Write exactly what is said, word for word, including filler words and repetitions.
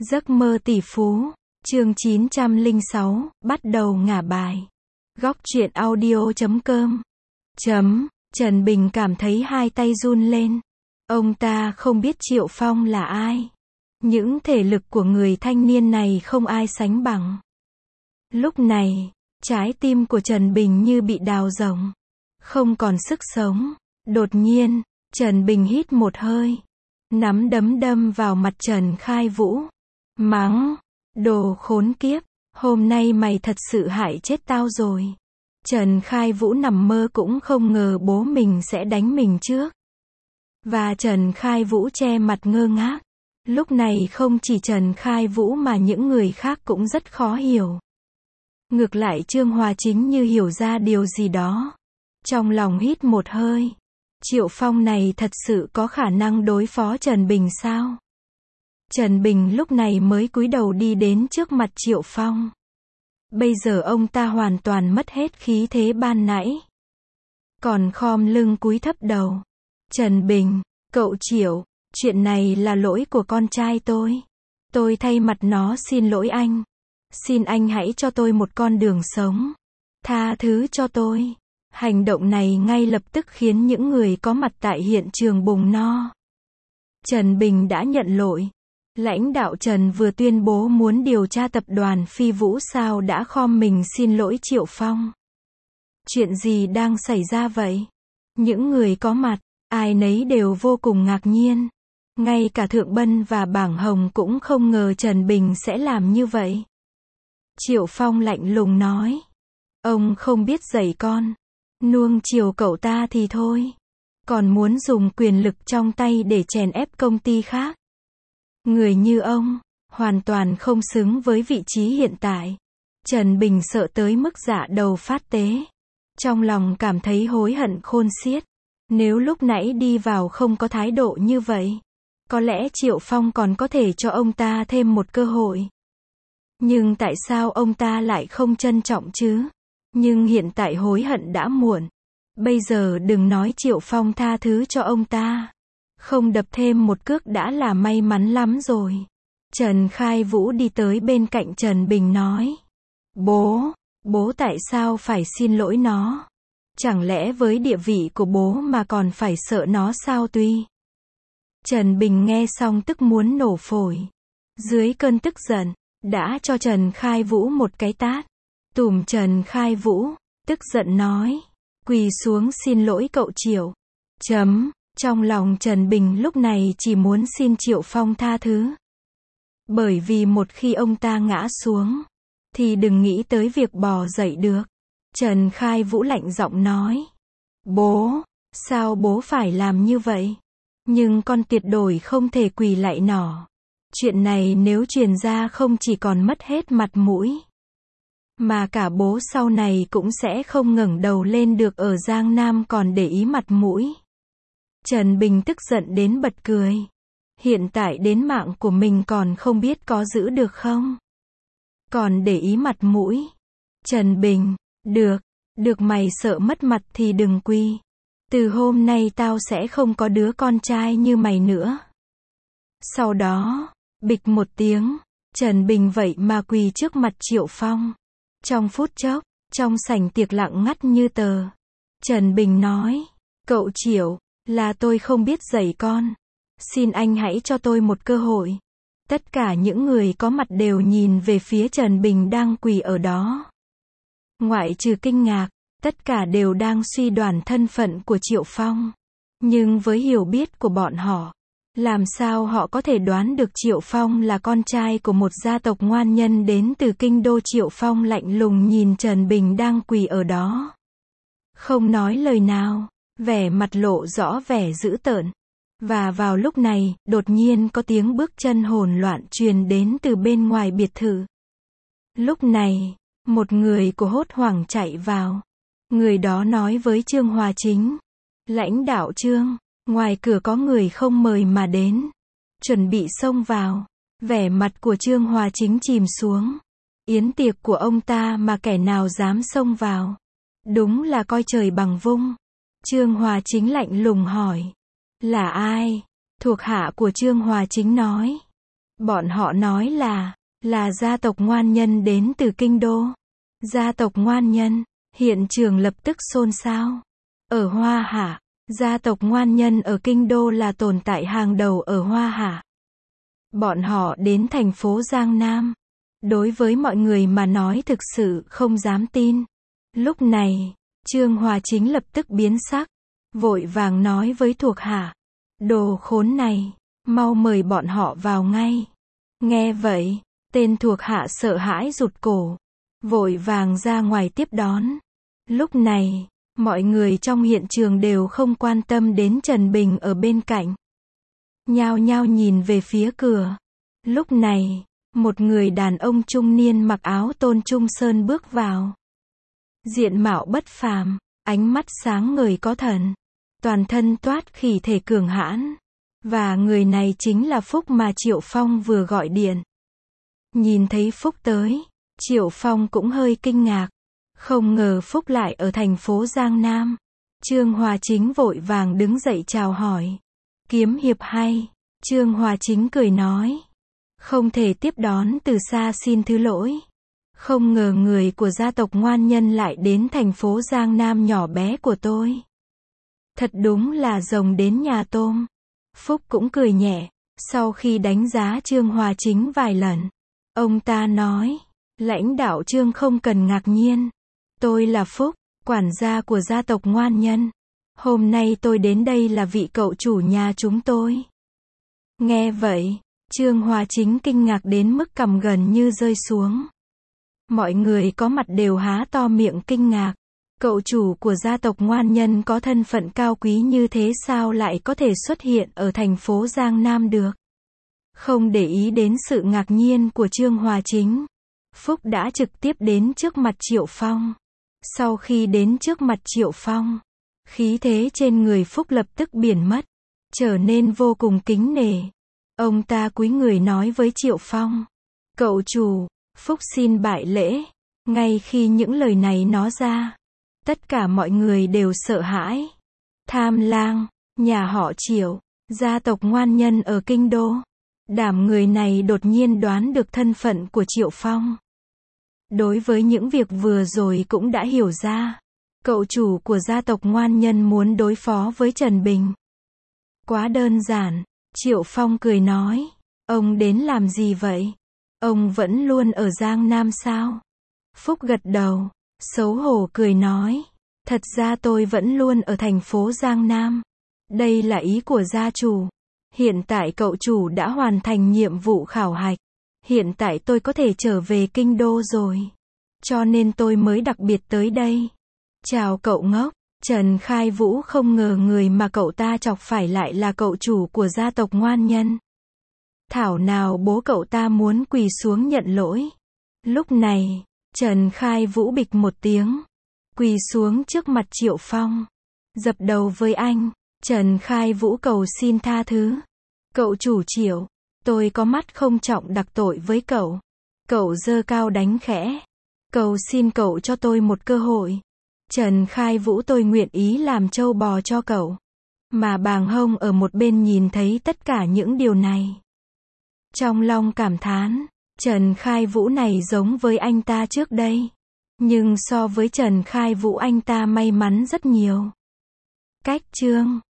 Giấc mơ tỷ phú, chương chín trăm lẻ sáu, bắt đầu ngả bài. Góc truyện audio chấm com. Chấm, Trần Bình cảm thấy hai tay run lên. Ông ta không biết Triệu Phong là ai. Những thể lực của người thanh niên này không ai sánh bằng. Lúc này, trái tim của Trần Bình như bị đào rỗng, không còn sức sống. Đột nhiên, Trần Bình hít một hơi, nắm đấm đâm vào mặt Trần Khai Vũ. Mắng, đồ khốn kiếp, hôm nay mày thật sự hại chết tao rồi. Trần Khai Vũ nằm mơ cũng không ngờ bố mình sẽ đánh mình trước. Và Trần Khai Vũ che mặt ngơ ngác. Lúc này không chỉ Trần Khai Vũ mà những người khác cũng rất khó hiểu. Ngược lại Trương Hòa Chính như hiểu ra điều gì đó. Trong lòng hít một hơi. Triệu Phong này thật sự có khả năng đối phó Trần Bình sao? Trần Bình lúc này mới cúi đầu đi đến trước mặt Triệu Phong. Bây giờ ông ta hoàn toàn mất hết khí thế ban nãy. Còn khom lưng cúi thấp đầu. Trần Bình, cậu Triệu, chuyện này là lỗi của con trai tôi. Tôi thay mặt nó xin lỗi anh. Xin anh hãy cho tôi một con đường sống. Tha thứ cho tôi. Hành động này ngay lập tức khiến những người có mặt tại hiện trường bùng no. Trần Bình đã nhận lỗi. Lãnh đạo Trần vừa tuyên bố muốn điều tra tập đoàn Phi Vũ sao đã khom mình xin lỗi Triệu Phong. Chuyện gì đang xảy ra vậy? Những người có mặt, ai nấy đều vô cùng ngạc nhiên. Ngay cả Thượng Bân và Bảng Hồng cũng không ngờ Trần Bình sẽ làm như vậy. Triệu Phong lạnh lùng nói. Ông không biết dạy con. Nuông chiều cậu ta thì thôi. Còn muốn dùng quyền lực trong tay để chèn ép công ty khác. Người như ông, hoàn toàn không xứng với vị trí hiện tại. Trần Bình sợ tới mức dạ đầu phát tế. Trong lòng cảm thấy hối hận khôn xiết. Nếu lúc nãy đi vào không có thái độ như vậy, có lẽ Triệu Phong còn có thể cho ông ta thêm một cơ hội. Nhưng tại sao ông ta lại không trân trọng chứ? Nhưng hiện tại hối hận đã muộn. Bây giờ đừng nói Triệu Phong tha thứ cho ông ta. Không đập thêm một cước đã là may mắn lắm rồi. Trần Khai Vũ đi tới bên cạnh Trần Bình nói. Bố, bố tại sao phải xin lỗi nó? Chẳng lẽ với địa vị của bố mà còn phải sợ nó sao tuy? Trần Bình nghe xong tức muốn nổ phổi. Dưới cơn tức giận, đã cho Trần Khai Vũ một cái tát. Tùm Trần Khai Vũ, tức giận nói. Quỳ xuống xin lỗi cậu Triệu. Chấm. Trong lòng Trần Bình lúc này chỉ muốn xin Triệu Phong tha thứ. Bởi vì một khi ông ta ngã xuống, thì đừng nghĩ tới việc bò dậy được. Trần Khai Vũ lạnh giọng nói. Bố, sao bố phải làm như vậy? Nhưng con tuyệt đối không thể quỳ lại nỏ. Chuyện này nếu truyền ra không chỉ còn mất hết mặt mũi, mà cả bố sau này cũng sẽ không ngẩng đầu lên được ở Giang Nam còn để ý mặt mũi. Trần Bình tức giận đến bật cười. Hiện tại đến mạng của mình còn không biết có giữ được không? Còn để ý mặt mũi. Trần Bình, được, được mày sợ mất mặt thì đừng quỳ. Từ hôm nay tao sẽ không có đứa con trai như mày nữa. Sau đó, bịch một tiếng, Trần Bình vậy mà quỳ trước mặt Triệu Phong. Trong phút chốc, trong sảnh tiệc lặng ngắt như tờ. Trần Bình nói, cậu Triệu, là tôi không biết dạy con. Xin anh hãy cho tôi một cơ hội. Tất cả những người có mặt đều nhìn về phía Trần Bình đang quỳ ở đó. Ngoại trừ kinh ngạc, tất cả đều đang suy đoán thân phận của Triệu Phong. Nhưng với hiểu biết của bọn họ, làm sao họ có thể đoán được Triệu Phong là con trai của một gia tộc ngoan nhân đến từ kinh đô? Triệu Phong lạnh lùng nhìn Trần Bình đang quỳ ở đó. Không nói lời nào. Vẻ mặt lộ rõ vẻ dữ tợn. Và vào lúc này, đột nhiên có tiếng bước chân hỗn loạn truyền đến từ bên ngoài biệt thự. Lúc này, một người của hốt hoảng chạy vào. Người đó nói với Trương Hòa Chính. Lãnh đạo Trương, ngoài cửa có người không mời mà đến. Chuẩn bị xông vào. Vẻ mặt của Trương Hòa Chính chìm xuống. Yến tiệc của ông ta mà kẻ nào dám xông vào. Đúng là coi trời bằng vung. Trương Hòa Chính lạnh lùng hỏi. Là ai? Thuộc hạ của Trương Hòa Chính nói. Bọn họ nói là, là gia tộc Ngoan Nhân đến từ kinh đô. Gia tộc Ngoan Nhân, hiện trường lập tức xôn xao. Ở Hoa Hạ, gia tộc Ngoan Nhân ở kinh đô là tồn tại hàng đầu ở Hoa Hạ. Bọn họ đến thành phố Giang Nam. Đối với mọi người mà nói thực sự không dám tin. Lúc này, Trương Hòa Chính lập tức biến sắc, vội vàng nói với thuộc hạ, đồ khốn này, mau mời bọn họ vào ngay. Nghe vậy, tên thuộc hạ sợ hãi rụt cổ, vội vàng ra ngoài tiếp đón. Lúc này, mọi người trong hiện trường đều không quan tâm đến Trần Bình ở bên cạnh. Nhao nhao nhìn về phía cửa. Lúc này, một người đàn ông trung niên mặc áo tôn trung sơn bước vào. Diện mạo bất phàm, ánh mắt sáng ngời có thần, toàn thân toát khí thể cường hãn. Và người này chính là Phúc mà Triệu Phong vừa gọi điện. Nhìn thấy Phúc tới, Triệu Phong cũng hơi kinh ngạc. Không ngờ Phúc lại ở thành phố Giang Nam. Trương Hòa Chính vội vàng đứng dậy chào hỏi. Kiếm hiệp hay. Trương Hòa Chính cười nói. Không thể tiếp đón, từ xa xin thứ lỗi. Không ngờ người của gia tộc Ngoan Nhân lại đến thành phố Giang Nam nhỏ bé của tôi. Thật đúng là rồng đến nhà tôm. Phúc cũng cười nhẹ. Sau khi đánh giá Trương Hòa Chính vài lần, ông ta nói, lãnh đạo Trương không cần ngạc nhiên. Tôi là Phúc, quản gia của gia tộc Ngoan Nhân. Hôm nay tôi đến đây là vị cậu chủ nhà chúng tôi. Nghe vậy, Trương Hòa Chính kinh ngạc đến mức cằm gần như rơi xuống. Mọi người có mặt đều há to miệng kinh ngạc. Cậu chủ của gia tộc Ngoan Nhân có thân phận cao quý như thế sao lại có thể xuất hiện ở thành phố Giang Nam được? Không để ý đến sự ngạc nhiên của Trương Hòa Chính, Phúc đã trực tiếp đến trước mặt Triệu Phong. Sau khi đến trước mặt Triệu Phong, khí thế trên người Phúc lập tức biến mất, trở nên vô cùng kính nể. Ông ta cúi người nói với Triệu Phong, cậu chủ, Phúc xin bại lễ. Ngay khi những lời này nói ra, tất cả mọi người đều sợ hãi. Tham lang, nhà họ Triệu, gia tộc Ngoan Nhân ở kinh đô. Đảm người này đột nhiên đoán được thân phận của Triệu Phong. Đối với những việc vừa rồi cũng đã hiểu ra. Cậu chủ của gia tộc Ngoan Nhân muốn đối phó với Trần Bình. Quá đơn giản. Triệu Phong cười nói. Ông đến làm gì vậy? Ông vẫn luôn ở Giang Nam sao? Phúc gật đầu, xấu hổ cười nói. Thật ra tôi vẫn luôn ở thành phố Giang Nam. Đây là ý của gia chủ. Hiện tại cậu chủ đã hoàn thành nhiệm vụ khảo hạch. Hiện tại tôi có thể trở về kinh đô rồi. Cho nên tôi mới đặc biệt tới đây. Chào cậu ngốc. Trần Khai Vũ không ngờ người mà cậu ta chọc phải lại là cậu chủ của gia tộc Ngoan Nhân. Thảo nào bố cậu ta muốn quỳ xuống nhận lỗi. Lúc này, Trần Khai Vũ bịch một tiếng, quỳ xuống trước mặt Triệu Phong, dập đầu với anh. Trần Khai Vũ cầu xin tha thứ. Cậu chủ Triệu, tôi có mắt không trọng đặc tội với cậu. Cậu giơ cao đánh khẽ. Cầu xin cậu cho tôi một cơ hội. Trần Khai Vũ, tôi nguyện ý làm trâu bò cho cậu. Mà Bàng Hông ở một bên nhìn thấy tất cả những điều này, trong lòng cảm thán, Trần Khai Vũ này giống với anh ta trước đây. Nhưng so với Trần Khai Vũ anh ta may mắn rất nhiều. Cách chương